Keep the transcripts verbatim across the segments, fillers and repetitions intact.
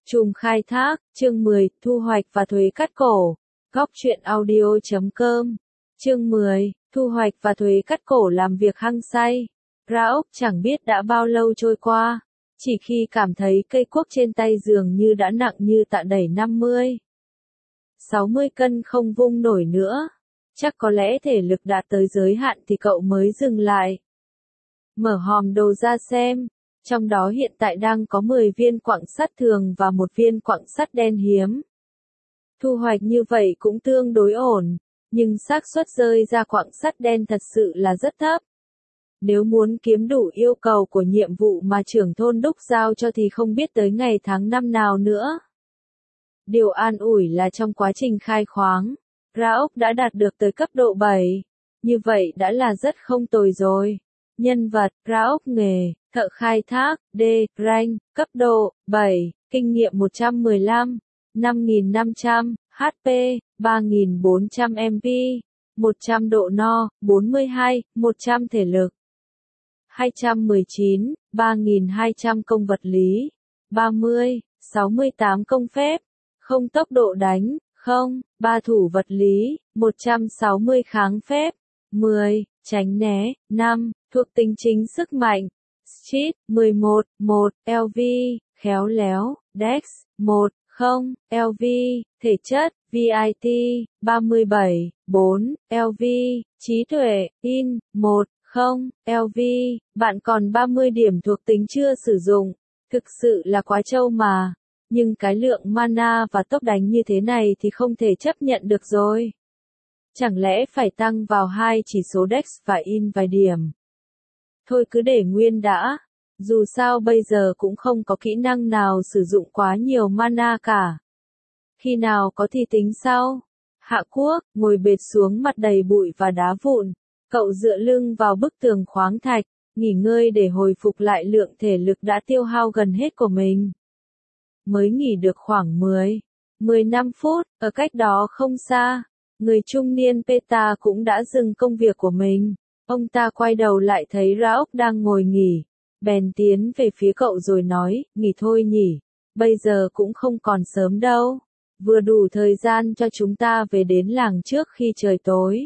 Chùm khai thác, chương mười, thu hoạch và thuế cắt cổ. Góc truyện audio chấm com. Chương mười, thu hoạch và thuế cắt cổ làm việc hăng say. Ra ốc chẳng biết đã bao lâu trôi qua, chỉ khi cảm thấy cây cuốc trên tay dường như đã nặng như tạ đẩy năm mươi, sáu mươi cân không vung nổi nữa. Chắc có lẽ thể lực đã tới giới hạn thì cậu mới dừng lại. Mở hòm đồ ra xem. Trong đó hiện tại đang có mười viên quặng sắt thường và một viên quặng sắt đen hiếm. Thu hoạch như vậy cũng tương đối ổn, nhưng xác suất rơi ra quặng sắt đen thật sự là rất thấp. Nếu muốn kiếm đủ yêu cầu của nhiệm vụ mà trưởng thôn đúc giao cho thì không biết tới ngày tháng năm nào nữa. Điều an ủi là trong quá trình khai khoáng, Ra ốc đã đạt được tới cấp độ bảy. Như vậy đã là rất không tồi rồi. Nhân vật, Ra ốc nghề, thợ khai thác, D, rank, cấp độ, bảy, kinh nghiệm một trăm mười lăm, năm nghìn năm trăm, hát pê, ba nghìn bốn trăm em pê, một trăm độ no, bốn mươi hai, một trăm thể lực, hai trăm mười chín, ba nghìn hai trăm công vật lý, ba mươi, sáu mươi tám công phép, không tốc độ đánh, không, ba thủ vật lý, một trăm sáu mươi kháng phép, mười, tránh né, năm, thuộc tính chính sức mạnh, Street, mười một, một, lờ vê, khéo léo, Dex, một, không, lờ vê, thể chất, vê i tê, ba mươi bảy, bốn, lờ vê, trí tuệ, in, một, không, lờ vê, bạn còn ba mươi điểm thuộc tính chưa sử dụng, thực sự là quá trâu mà, nhưng cái lượng mana và tốc đánh như thế này thì không thể chấp nhận được rồi. Chẳng lẽ phải tăng vào hai chỉ số Dex và in vài điểm? Thôi cứ để nguyên đã, dù sao bây giờ cũng không có kỹ năng nào sử dụng quá nhiều mana cả. Khi nào có thì tính sau. Hạ Quốc, ngồi bệt xuống mặt đầy bụi và đá vụn, cậu dựa lưng vào bức tường khoáng thạch, nghỉ ngơi để hồi phục lại lượng thể lực đã tiêu hao gần hết của mình. Mới nghỉ được khoảng mười, mười lăm phút, ở cách đó không xa, người trung niên Peta cũng đã dừng công việc của mình. Ông ta quay đầu lại thấy Ra ốc đang ngồi nghỉ, bèn tiến về phía cậu rồi nói, nghỉ thôi nhỉ, bây giờ cũng không còn sớm đâu, vừa đủ thời gian cho chúng ta về đến làng trước khi trời tối.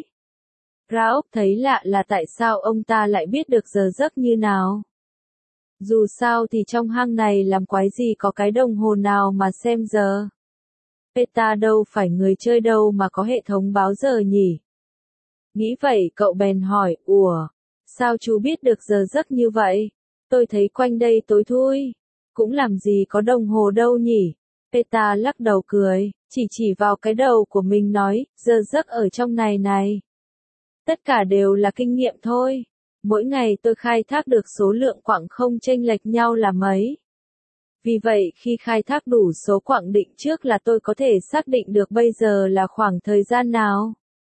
Ra ốc thấy lạ là tại sao ông ta lại biết được giờ giấc như nào. Dù sao thì trong hang này làm quái gì có cái đồng hồ nào mà xem giờ. Peta đâu phải người chơi đâu mà có hệ thống báo giờ nhỉ. Nghĩ vậy cậu bèn hỏi, ủa, sao chú biết được giờ giấc như vậy? Tôi thấy quanh đây tối thui, cũng làm gì có đồng hồ đâu nhỉ? Peta lắc đầu cười, chỉ chỉ vào cái đầu của mình nói, giờ giấc ở trong này này. Tất cả đều là kinh nghiệm thôi. Mỗi ngày tôi khai thác được số lượng quặng không chênh lệch nhau là mấy. Vì vậy khi khai thác đủ số quặng định trước là tôi có thể xác định được bây giờ là khoảng thời gian nào.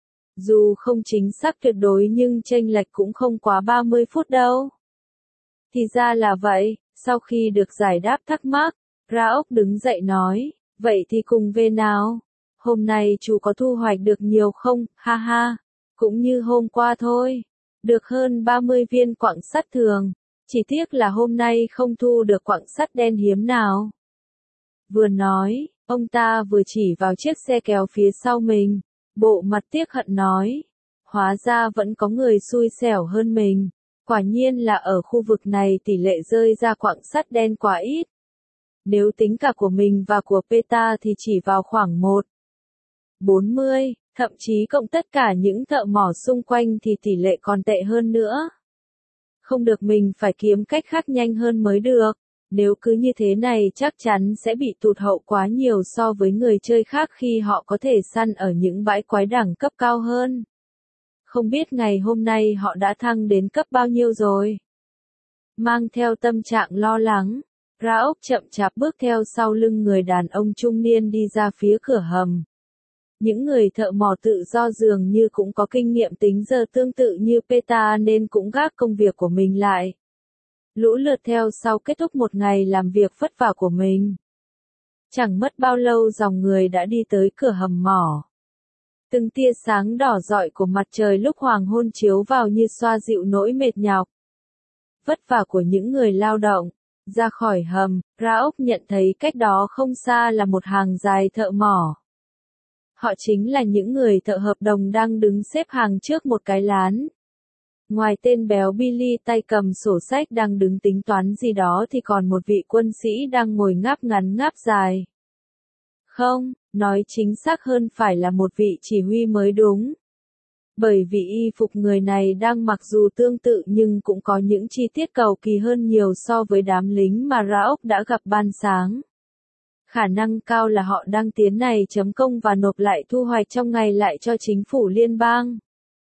Dù không chính xác tuyệt đối nhưng chênh lệch cũng không quá ba mươi phút đâu. Thì ra là vậy, sau khi được giải đáp thắc mắc, Ra ốc đứng dậy nói, vậy thì cùng về nào. Hôm nay chú có thu hoạch được nhiều không, ha ha, cũng như hôm qua thôi. Được hơn ba mươi viên quặng sắt thường, chỉ tiếc là hôm nay không thu được quặng sắt đen hiếm nào. Vừa nói, ông ta vừa chỉ vào chiếc xe kéo phía sau mình. Bộ mặt tiếc hận nói, hóa ra vẫn có người xui xẻo hơn mình, quả nhiên là ở khu vực này tỷ lệ rơi ra quặng sắt đen quá ít. Nếu tính cả của mình và của Peta thì chỉ vào khoảng một, bốn mươi, thậm chí cộng tất cả những thợ mỏ xung quanh thì tỷ lệ còn tệ hơn nữa. Không được, mình phải kiếm cách khác nhanh hơn mới được. Nếu cứ như thế này chắc chắn sẽ bị tụt hậu quá nhiều so với người chơi khác khi họ có thể săn ở những bãi quái đẳng cấp cao hơn. Không biết ngày hôm nay họ đã thăng đến cấp bao nhiêu rồi. Mang theo tâm trạng lo lắng, Ra ốc chậm chạp bước theo sau lưng người đàn ông trung niên đi ra phía cửa hầm. Những người thợ mỏ tự do dường như cũng có kinh nghiệm tính giờ tương tự như Peta nên cũng gác công việc của mình lại. Lũ lượt theo sau kết thúc một ngày làm việc vất vả của mình. Chẳng mất bao lâu dòng người đã đi tới cửa hầm mỏ. Từng tia sáng đỏ rọi của mặt trời lúc hoàng hôn chiếu vào như xoa dịu nỗi mệt nhọc. Vất vả của những người lao động, Ra khỏi hầm, Ra ốc nhận thấy cách đó không xa là một hàng dài thợ mỏ. Họ chính là những người thợ hợp đồng đang đứng xếp hàng trước một cái lán. Ngoài tên béo Billy tay cầm sổ sách đang đứng tính toán gì đó thì còn một vị quân sĩ đang ngồi ngáp ngắn ngáp dài. Không, nói chính xác hơn phải là một vị chỉ huy mới đúng. Bởi vì y phục người này đang mặc dù tương tự nhưng cũng có những chi tiết cầu kỳ hơn nhiều so với đám lính mà Ra ốc đã gặp ban sáng. Khả năng cao là họ đang tiến này chấm công và nộp lại thu hoạch trong ngày lại cho chính phủ liên bang.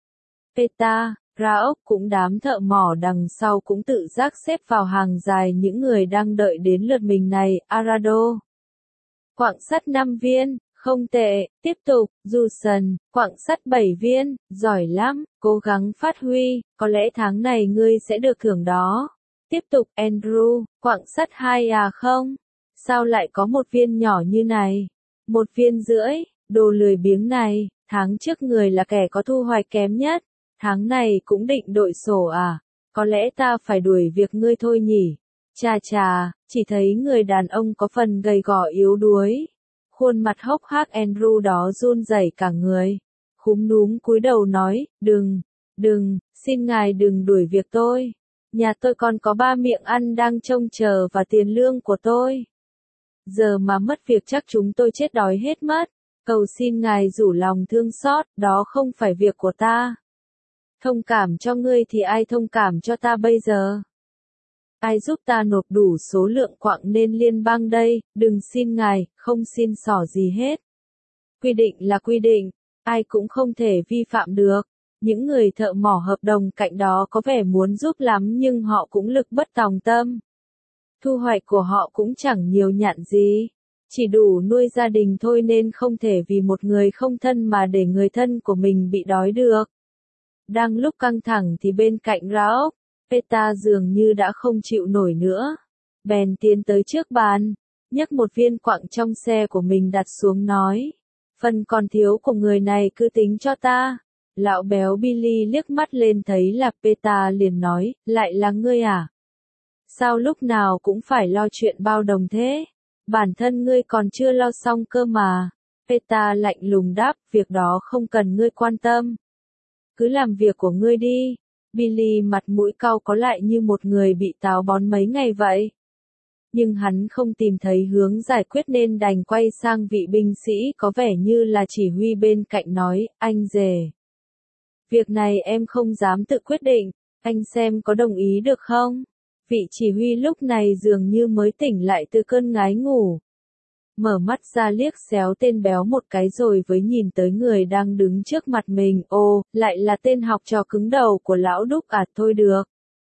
Peta, Ra ốc cũng đám thợ mỏ đằng sau cũng tự giác xếp vào hàng dài những người đang đợi đến lượt mình này, Arado. Quặng sắt năm viên, không tệ, tiếp tục, Juson, quặng sắt bảy viên, giỏi lắm, cố gắng phát huy, có lẽ tháng này ngươi sẽ được thưởng đó. Tiếp tục, Andrew, quặng sắt hai à không? Sao lại có một viên nhỏ như này? Một viên rưỡi, đồ lười biếng này, tháng trước người là kẻ có thu hoạch kém nhất, tháng này cũng định đội sổ à? Có lẽ ta phải đuổi việc ngươi thôi nhỉ? Chà chà, chỉ thấy người đàn ông có phần gầy gò yếu đuối. Khuôn mặt hốc hác Andrew đó run rẩy cả người. Khúm núm cúi đầu nói, đừng, đừng, xin ngài đừng đuổi việc tôi. Nhà tôi còn có ba miệng ăn đang trông chờ và tiền lương của tôi. Giờ mà mất việc chắc chúng tôi chết đói hết mất. Cầu xin ngài rủ lòng thương xót, đó không phải việc của ta. Thông cảm cho ngươi thì ai thông cảm cho ta bây giờ? Ai giúp ta nộp đủ số lượng quặng nên liên bang đây, đừng xin ngài, không xin xỏ gì hết. Quy định là quy định, ai cũng không thể vi phạm được. Những người thợ mỏ hợp đồng cạnh đó có vẻ muốn giúp lắm nhưng họ cũng lực bất tòng tâm. Thu hoạch của họ cũng chẳng nhiều nhặn gì. Chỉ đủ nuôi gia đình thôi nên không thể vì một người không thân mà để người thân của mình bị đói được. Đang lúc căng thẳng thì bên cạnh Ra ốc, Peta dường như đã không chịu nổi nữa. Bèn tiến tới trước bàn, nhấc một viên quặng trong xe của mình đặt xuống nói. Phần còn thiếu của người này cứ tính cho ta. Lão béo Billy liếc mắt lên thấy là Peta liền nói, lại là ngươi à? Sao lúc nào cũng phải lo chuyện bao đồng thế? Bản thân ngươi còn chưa lo xong cơ mà. Peta lạnh lùng đáp, việc đó không cần ngươi quan tâm. Cứ làm việc của ngươi đi. Billy mặt mũi cau có lại như một người bị táo bón mấy ngày vậy. Nhưng hắn không tìm thấy hướng giải quyết nên đành quay sang vị binh sĩ có vẻ như là chỉ huy bên cạnh nói, anh rể. Việc này em không dám tự quyết định, anh xem có đồng ý được không? Vị chỉ huy lúc này dường như mới tỉnh lại từ cơn ngái ngủ. Mở mắt ra liếc xéo tên béo một cái rồi với nhìn tới người đang đứng trước mặt mình, ồ, lại là tên học trò cứng đầu của lão Đúc à, thôi được.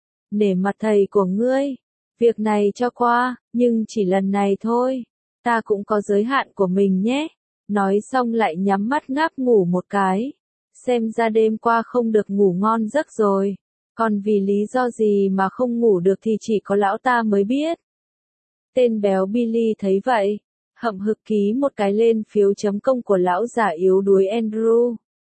Nể mặt thầy của ngươi, việc này cho qua, nhưng chỉ lần này thôi, ta cũng có giới hạn của mình nhé. Nói xong lại nhắm mắt ngáp ngủ một cái, xem ra đêm qua không được ngủ ngon giấc rồi, còn vì lý do gì mà không ngủ được thì chỉ có lão ta mới biết. Tên béo Billy thấy vậy, hậm hực ký một cái lên phiếu chấm công của lão già yếu đuối Andrew.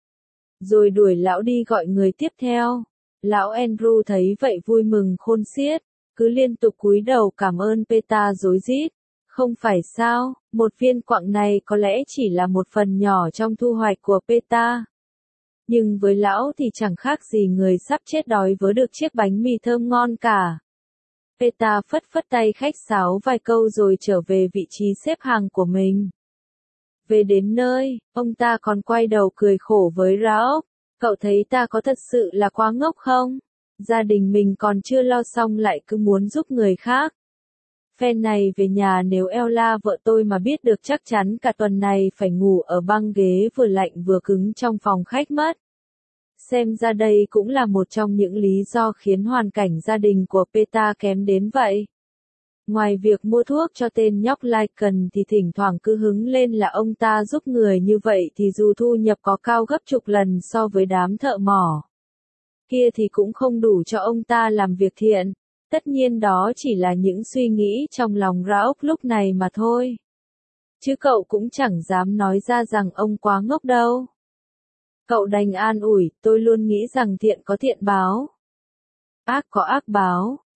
Rồi đuổi lão đi gọi người tiếp theo. Lão Andrew thấy vậy vui mừng khôn xiết, cứ liên tục cúi đầu cảm ơn Peta rối rít. Không phải sao, một viên quặng này có lẽ chỉ là một phần nhỏ trong thu hoạch của Peta. Nhưng với lão thì chẳng khác gì người sắp chết đói với được chiếc bánh mì thơm ngon cả. Peta phất phất tay khách sáo vài câu rồi trở về vị trí xếp hàng của mình. Về đến nơi, ông ta còn quay đầu cười khổ với Ra ốc. Cậu thấy ta có thật sự là quá ngốc không? Gia đình mình còn chưa lo xong lại cứ muốn giúp người khác. Phen này về nhà nếu Ella vợ tôi mà biết được chắc chắn cả tuần này phải ngủ ở băng ghế vừa lạnh vừa cứng trong phòng khách mất. Xem ra đây cũng là một trong những lý do khiến hoàn cảnh gia đình của Peta kém đến vậy. Ngoài việc mua thuốc cho tên nhóc Lycan thì thỉnh thoảng cứ hứng lên là ông ta giúp người như vậy thì dù thu nhập có cao gấp chục lần so với đám thợ mỏ kia thì cũng không đủ cho ông ta làm việc thiện. Tất nhiên đó chỉ là những suy nghĩ trong lòng Ra ốc lúc này mà thôi. Chứ cậu cũng chẳng dám nói ra rằng ông quá ngốc đâu. Cậu đành an ủi, tôi luôn nghĩ rằng thiện có thiện báo. Ác có ác báo,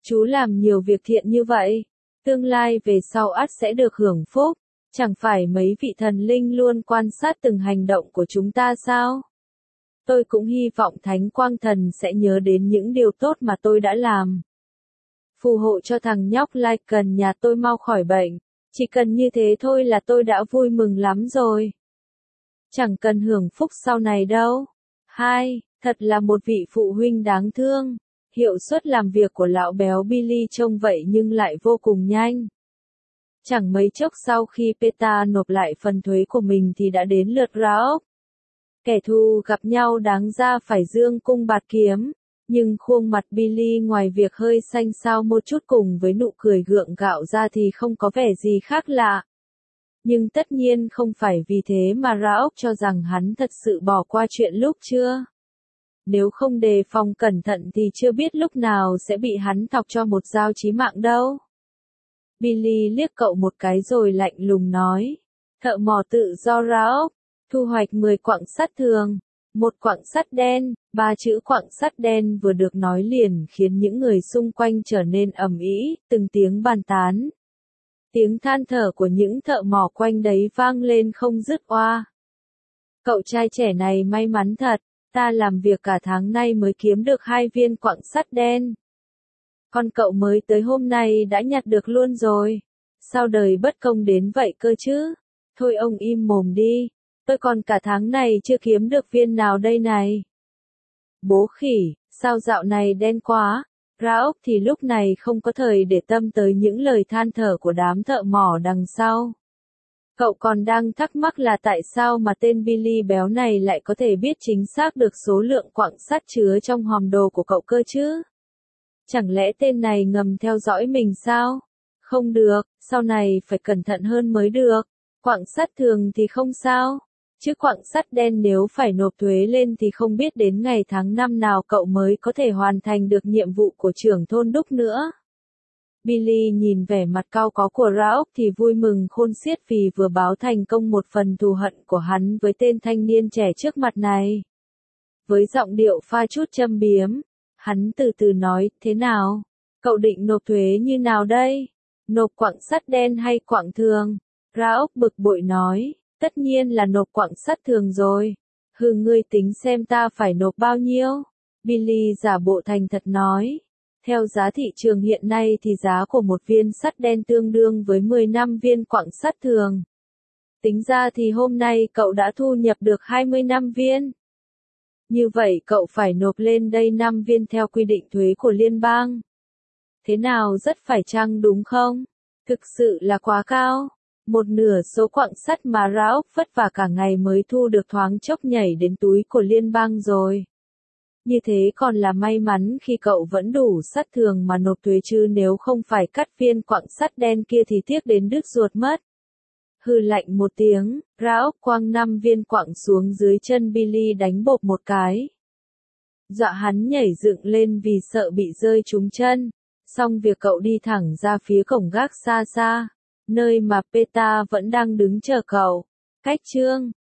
Chú làm nhiều việc thiện như vậy, tương lai về sau ắt sẽ được hưởng phúc, chẳng phải mấy vị thần linh luôn quan sát từng hành động của chúng ta sao? Tôi cũng hy vọng Thánh Quang Thần sẽ nhớ đến những điều tốt mà tôi đã làm. Phù hộ cho thằng nhóc Lai Cần nhà tôi mau khỏi bệnh, chỉ cần như thế thôi là tôi đã vui mừng lắm rồi. Chẳng cần hưởng phúc sau này đâu. Hai, thật là một vị phụ huynh đáng thương. Hiệu suất làm việc của lão béo Billy trông vậy nhưng lại vô cùng nhanh. Chẳng mấy chốc sau khi Peter nộp lại phần thuế của mình thì đã đến lượt Raoul. Kẻ thù gặp nhau đáng ra phải dương cung bạt kiếm, nhưng khuôn mặt Billy ngoài việc hơi xanh xao một chút cùng với nụ cười gượng gạo ra thì không có vẻ gì khác lạ. Nhưng tất nhiên không phải vì thế mà Raoul cho rằng hắn thật sự bỏ qua chuyện lúc chưa. Nếu không đề phòng cẩn thận thì chưa biết lúc nào sẽ bị hắn thọc cho một dao chí mạng đâu. Billy liếc cậu một cái rồi lạnh lùng nói. Thợ mỏ tự do Raoul, thu hoạch mười quặng sắt thường, một quặng sắt đen, ba chữ quặng sắt đen vừa được nói liền khiến những người xung quanh trở nên ầm ĩ, từng tiếng bàn tán. Tiếng than thở của những thợ mỏ quanh đấy vang lên không dứt oa. Cậu trai trẻ này may mắn thật, ta làm việc cả tháng nay mới kiếm được hai viên quặng sắt đen. Còn cậu mới tới hôm nay đã nhặt được luôn rồi. Sao đời bất công đến vậy cơ chứ? Thôi ông im mồm đi, tôi còn cả tháng này chưa kiếm được viên nào đây này. Bố khỉ, sao dạo này đen quá? Raoul thì lúc này không có thời để tâm tới những lời than thở của đám thợ mỏ đằng sau. Cậu còn đang thắc mắc là tại sao mà tên Billy béo này lại có thể biết chính xác được số lượng quặng sắt chứa trong hòm đồ của cậu cơ chứ? Chẳng lẽ tên này ngầm theo dõi mình sao? Không được, sau này phải cẩn thận hơn mới được. Quặng sắt thường thì không sao, chứ quặng sắt đen nếu phải nộp thuế lên thì không biết đến ngày tháng năm nào cậu mới có thể hoàn thành được nhiệm vụ của trưởng thôn đúc nữa. Billy nhìn vẻ mặt cau có của Raoul thì vui mừng khôn xiết vì vừa báo thành công một phần thù hận của hắn với tên thanh niên trẻ trước mặt này. Với giọng điệu pha chút châm biếm, hắn từ từ nói, thế nào? Cậu định nộp thuế như nào đây? Nộp quặng sắt đen hay quặng thường? Raoul bực bội nói, tất nhiên là nộp quặng sắt thường rồi. Hừ, ngươi tính xem ta phải nộp bao nhiêu? Billy giả bộ thành thật nói. Theo giá thị trường hiện nay thì giá của một viên sắt đen tương đương với mười năm viên quặng sắt thường. Tính ra thì hôm nay cậu đã thu nhập được hai mươi năm viên. Như vậy cậu phải nộp lên đây năm viên theo quy định thuế của liên bang. Thế nào, rất phải chăng đúng không? Thực sự là quá cao. Một nửa số quặng sắt mà Raoul vất vả cả ngày mới thu được thoáng chốc nhảy đến túi của liên bang rồi. Như thế còn là may mắn khi cậu vẫn đủ sắt thường mà nộp thuế, chứ nếu không phải cắt viên quặng sắt đen kia thì tiếc đến đứt ruột mất. Hừ lạnh một tiếng, Raoul quăng năm viên quặng xuống dưới chân Billy đánh bộp một cái. Dọa hắn nhảy dựng lên vì sợ bị rơi trúng chân. Xong việc cậu đi thẳng ra phía cổng gác xa xa, nơi mà Peter vẫn đang đứng chờ cậu. Cách chương